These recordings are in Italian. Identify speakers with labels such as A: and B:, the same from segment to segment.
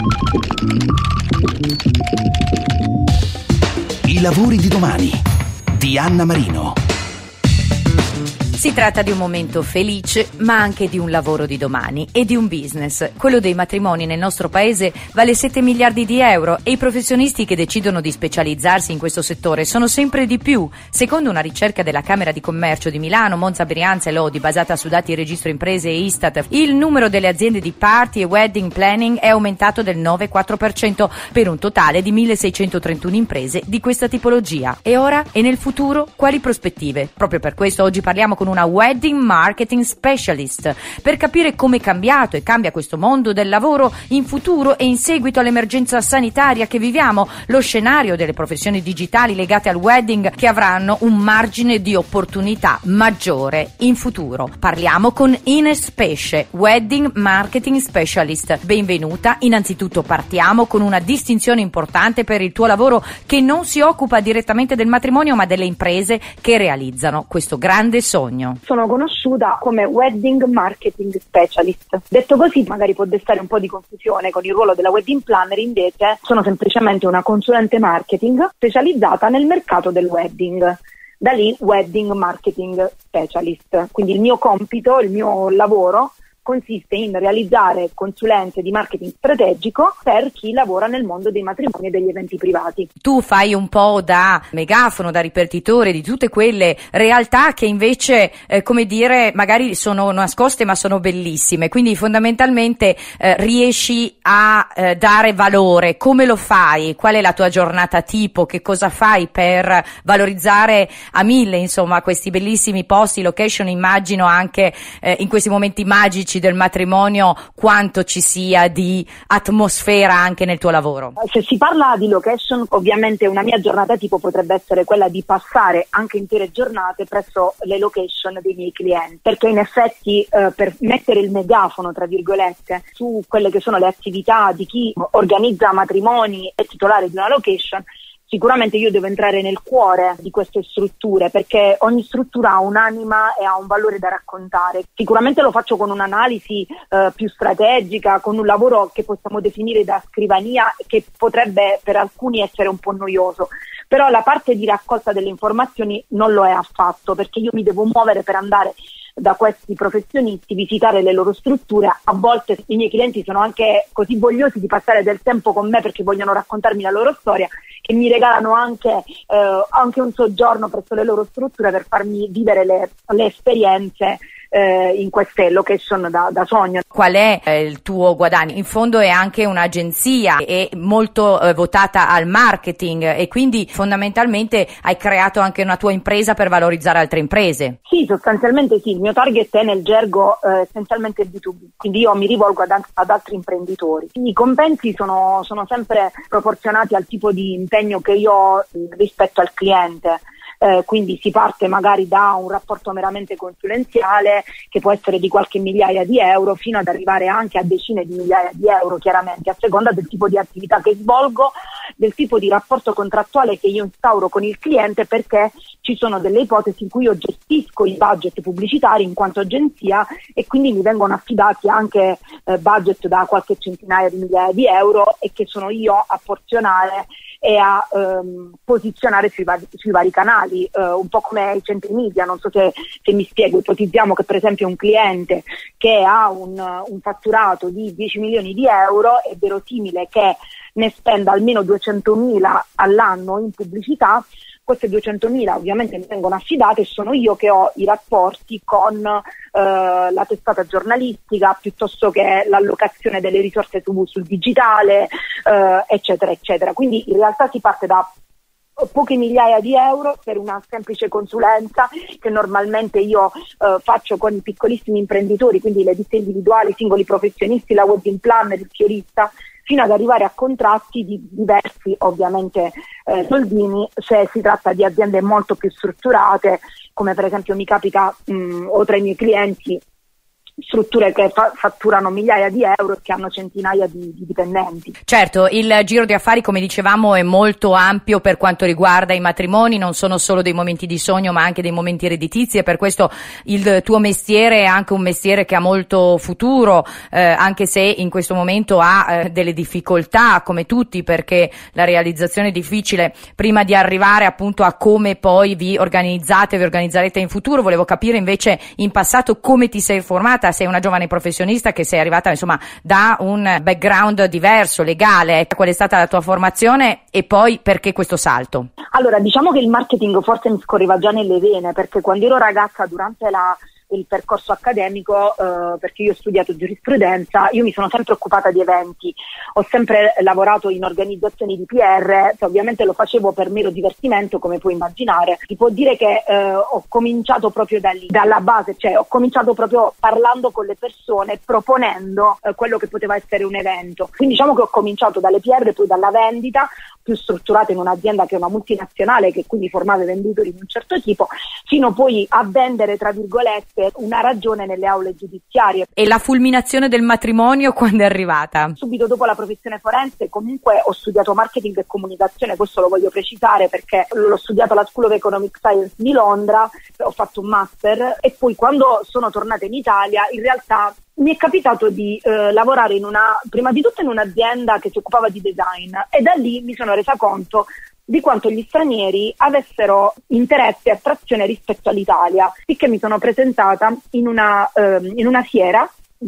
A: I lavori di domani di Anna Marino.
B: Si tratta di un momento felice, ma anche di un lavoro di domani e di un business. Quello dei matrimoni nel nostro paese vale 7 miliardi di euro e i professionisti che decidono di specializzarsi in questo settore sono sempre di più. Secondo una ricerca della Camera di Commercio di Milano, Monza, Brianza e Lodi, basata su dati Registro Imprese e Istat, il numero delle aziende di party e wedding planning è aumentato del 9,4% per un totale di 1.631 imprese di questa tipologia. E ora? E nel futuro? Quali prospettive? Proprio per questo oggi parliamo con una wedding marketing specialist per capire come è cambiato e cambia questo mondo del lavoro in futuro e in seguito all'emergenza sanitaria che viviamo, lo scenario delle professioni digitali legate al wedding che avranno un margine di opportunità maggiore in futuro. Parliamo con Ines Pesce, wedding marketing specialist. Benvenuta. Innanzitutto partiamo con una distinzione importante per il tuo lavoro che non si occupa direttamente del matrimonio ma delle imprese che realizzano questo grande sogno.
C: Sono conosciuta come wedding marketing specialist. Detto così magari può destare un po' di confusione con il ruolo della wedding planner, invece sono semplicemente una consulente marketing specializzata nel mercato del wedding. Da lì wedding marketing specialist. Quindi il mio compito, il mio lavoro consiste in realizzare consulenze di marketing strategico per chi lavora nel mondo dei matrimoni e degli eventi privati.
B: Tu fai un po' da megafono, da ripartitore di tutte quelle realtà che invece, magari sono nascoste ma sono bellissime, quindi fondamentalmente riesci a dare valore. Come lo fai? Qual è la tua giornata tipo? Che cosa fai per valorizzare a 1000, insomma, questi bellissimi posti, location? Immagino anche in questi momenti magici del matrimonio quanto ci sia di atmosfera anche nel tuo lavoro.
C: Se si parla di location, ovviamente una mia giornata tipo potrebbe essere quella di passare anche intere giornate presso le location dei miei clienti, perché in effetti per mettere il megafono tra virgolette su quelle che sono le attività di chi organizza matrimoni e titolare di una location, sicuramente io devo entrare nel cuore di queste strutture, perché ogni struttura ha un'anima e ha un valore da raccontare. Sicuramente lo faccio con un'analisi più strategica, con un lavoro che possiamo definire da scrivania, che potrebbe per alcuni essere un po' noioso. Però la parte di raccolta delle informazioni non lo è affatto, perché io mi devo muovere per andare da questi professionisti, visitare le loro strutture. A volte i miei clienti sono anche così vogliosi di passare del tempo con me perché vogliono raccontarmi la loro storia, che mi regalano anche un soggiorno presso le loro strutture per farmi vivere le esperienze in queste location da sogno.
B: Qual è il tuo guadagno? In fondo è anche un'agenzia, è molto votata al marketing e quindi fondamentalmente hai creato anche una tua impresa per valorizzare altre imprese.
C: Sì, sostanzialmente sì, il mio target è nel gergo essenzialmente B2B, quindi io mi rivolgo ad altri imprenditori. I compensi sono sempre proporzionati al tipo di impegno che io ho rispetto al cliente. Quindi si parte magari da un rapporto meramente consulenziale che può essere di qualche migliaia di euro fino ad arrivare anche a decine di migliaia di euro, chiaramente a seconda del tipo di attività che svolgo, del tipo di rapporto contrattuale che io instauro con il cliente, perché ci sono delle ipotesi in cui io gestisco i budget pubblicitari in quanto agenzia e quindi mi vengono affidati anche budget da qualche centinaia di migliaia di euro e che sono io a porzionare e a posizionare sui vari canali, un po' come i centri media. Non so se mi spiego. Ipotizziamo che per esempio un cliente che ha un fatturato di 10 milioni di euro è verosimile che ne spenda almeno 200.000 all'anno in pubblicità. Queste 200.000 ovviamente mi vengono affidate e sono io che ho i rapporti con la testata giornalistica, piuttosto che l'allocazione delle risorse sul digitale, eccetera, eccetera. Quindi in realtà si parte da poche migliaia di euro per una semplice consulenza che normalmente io faccio con i piccolissimi imprenditori, quindi le ditte individuali, singoli professionisti, la wedding planner, il fiorista, fino ad arrivare a contratti di diversi ovviamente soldini, se si tratta di aziende molto più strutturate, come per esempio mi capita o tra i miei clienti strutture che fatturano migliaia di euro e che hanno centinaia di dipendenti.
B: Certo, il giro di affari, come dicevamo, è molto ampio per quanto riguarda i matrimoni, non sono solo dei momenti di sogno ma anche dei momenti redditizi, e per questo il tuo mestiere è anche un mestiere che ha molto futuro, anche se in questo momento ha delle difficoltà come tutti, perché la realizzazione è difficile. Prima di arrivare appunto a come poi vi organizzerete in futuro, volevo capire invece in passato come ti sei formata. Sei una giovane professionista che sei arrivata insomma da un background diverso, legale. Qual è stata la tua formazione e poi perché questo salto?
C: Allora, diciamo che il marketing forse mi scorreva già nelle vene, perché quando ero ragazza, durante il percorso accademico, perché io ho studiato giurisprudenza, io mi sono sempre occupata di eventi, ho sempre lavorato in organizzazioni di PR, che ovviamente lo facevo per mero divertimento, come puoi immaginare. Si può dire che ho cominciato proprio da lì, dalla base, cioè ho cominciato proprio parlando con le persone, proponendo quello che poteva essere un evento. Quindi diciamo che ho cominciato dalle PR, poi dalla vendita, più strutturata in un'azienda che è una multinazionale, che quindi formava venditori di un certo tipo, fino poi a vendere, tra virgolette, una ragione nelle aule giudiziarie.
B: E la fulminazione del matrimonio quando è arrivata?
C: Subito dopo la professione forense comunque ho studiato marketing e comunicazione, questo lo voglio precisare perché l'ho studiato alla School of Economic Science di Londra, ho fatto un master e poi quando sono tornata in Italia in realtà mi è capitato di lavorare prima di tutto in un'azienda che si occupava di design, e da lì mi sono resa conto di quanto gli stranieri avessero interesse e attrazione rispetto all'Italia, sicché mi sono presentata in una fiera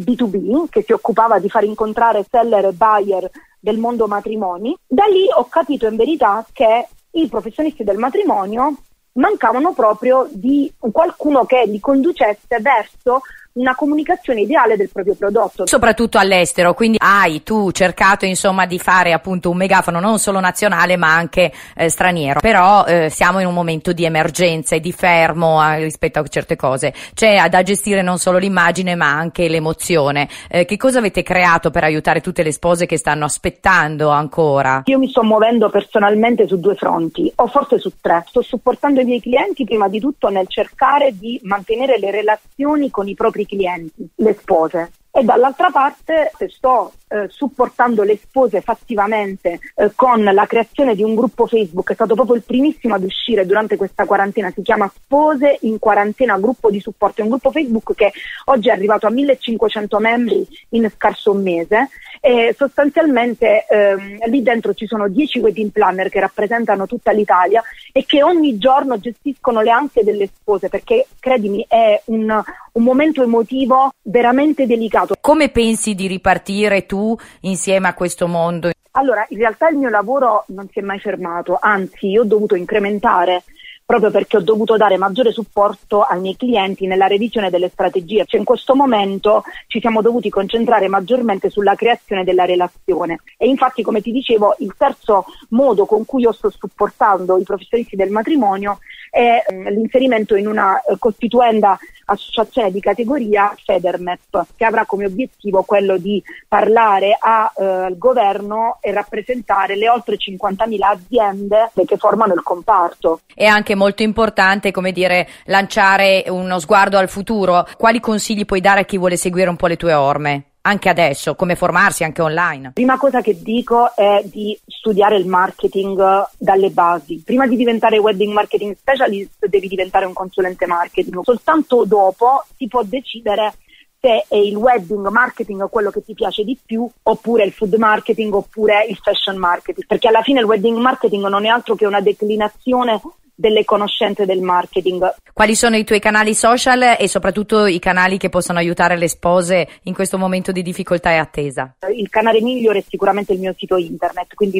C: B2B che si occupava di far incontrare seller e buyer del mondo matrimoni. Da lì ho capito in verità che i professionisti del matrimonio mancavano proprio di qualcuno che li conducesse verso una comunicazione ideale del proprio prodotto.
B: Soprattutto all'estero, quindi hai tu cercato insomma di fare appunto un megafono non solo nazionale ma anche straniero, però siamo in un momento di emergenza e di fermo rispetto a certe cose, c'è da gestire non solo l'immagine ma anche l'emozione. Che cosa avete creato per aiutare tutte le spose che stanno aspettando ancora?
C: Io mi sto muovendo personalmente su 2 fronti, o forse su 3. Sto supportando i miei clienti prima di tutto nel cercare di mantenere le relazioni con i propri clienti, le spose, e dall'altra parte sto supportando le spose fattivamente con la creazione di un gruppo Facebook, è stato proprio il primissimo ad uscire durante questa quarantena, si chiama Spose in Quarantena Gruppo di Supporto, è un gruppo Facebook che oggi è arrivato a 1500 membri in scarso un mese, e sostanzialmente lì dentro ci sono 10 wedding planner che rappresentano tutta l'Italia e che ogni giorno gestiscono le ansie delle spose, perché credimi è un momento emotivo veramente delicato.
B: Come pensi di ripartire tu insieme a questo mondo?
C: Allora, in realtà il mio lavoro non si è mai fermato, anzi io ho dovuto incrementare proprio perché ho dovuto dare maggiore supporto ai miei clienti nella revisione delle strategie. Cioè, in questo momento ci siamo dovuti concentrare maggiormente sulla creazione della relazione, e infatti, come ti dicevo, il terzo modo con cui io sto supportando i professionisti del matrimonio è l'inserimento in una costituenda associazione di categoria, Federmep, che avrà come obiettivo quello di parlare al governo e rappresentare le oltre 50.000 aziende che formano il comparto.
B: È anche molto importante, come dire, lanciare uno sguardo al futuro. Quali consigli puoi dare a chi vuole seguire un po' le tue orme? Anche adesso, come formarsi anche online?
C: Prima cosa che dico è di studiare il marketing dalle basi. Prima di diventare wedding marketing specialist devi diventare un consulente marketing. Soltanto dopo si può decidere se è il wedding marketing quello che ti piace di più, oppure il food marketing, oppure il fashion marketing. Perché alla fine il wedding marketing non è altro che una declinazione delle conoscenze del marketing.
B: Quali sono i tuoi canali social e soprattutto i canali che possono aiutare le spose in questo momento di difficoltà e attesa?
C: Il canale migliore è sicuramente il mio sito internet, quindi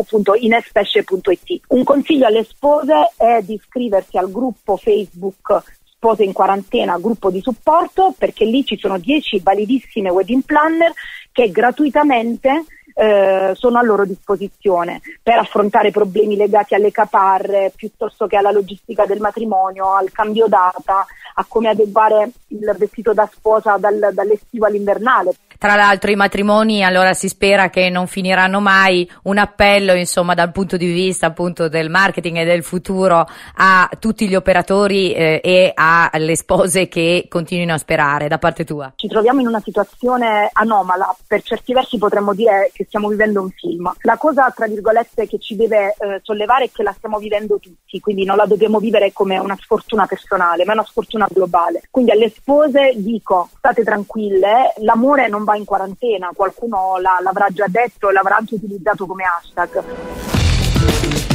C: www.inespesce.it. Un consiglio alle spose è di iscriversi al gruppo Facebook Spose in Quarantena, gruppo di supporto, perché lì ci sono 10 validissime wedding planner che gratuitamente sono a loro disposizione per affrontare problemi legati alle caparre, piuttosto che alla logistica del matrimonio, al cambio data, a come adeguare il vestito da sposa dall'estivo all'invernale.
B: Tra l'altro i matrimoni, allora si spera che non finiranno mai. Un appello, insomma, dal punto di vista appunto del marketing e del futuro a tutti gli operatori e alle spose che continuino a sperare da parte tua.
C: Ci troviamo in una situazione anomala, per certi versi potremmo dire che stiamo vivendo un film. La cosa, tra virgolette, che ci deve sollevare è che la stiamo vivendo tutti, quindi non la dobbiamo vivere come una sfortuna personale, ma una sfortuna globale. Quindi alle spose dico, state tranquille, l'amore non va in quarantena, qualcuno l'avrà già detto e l'avrà anche utilizzato come hashtag.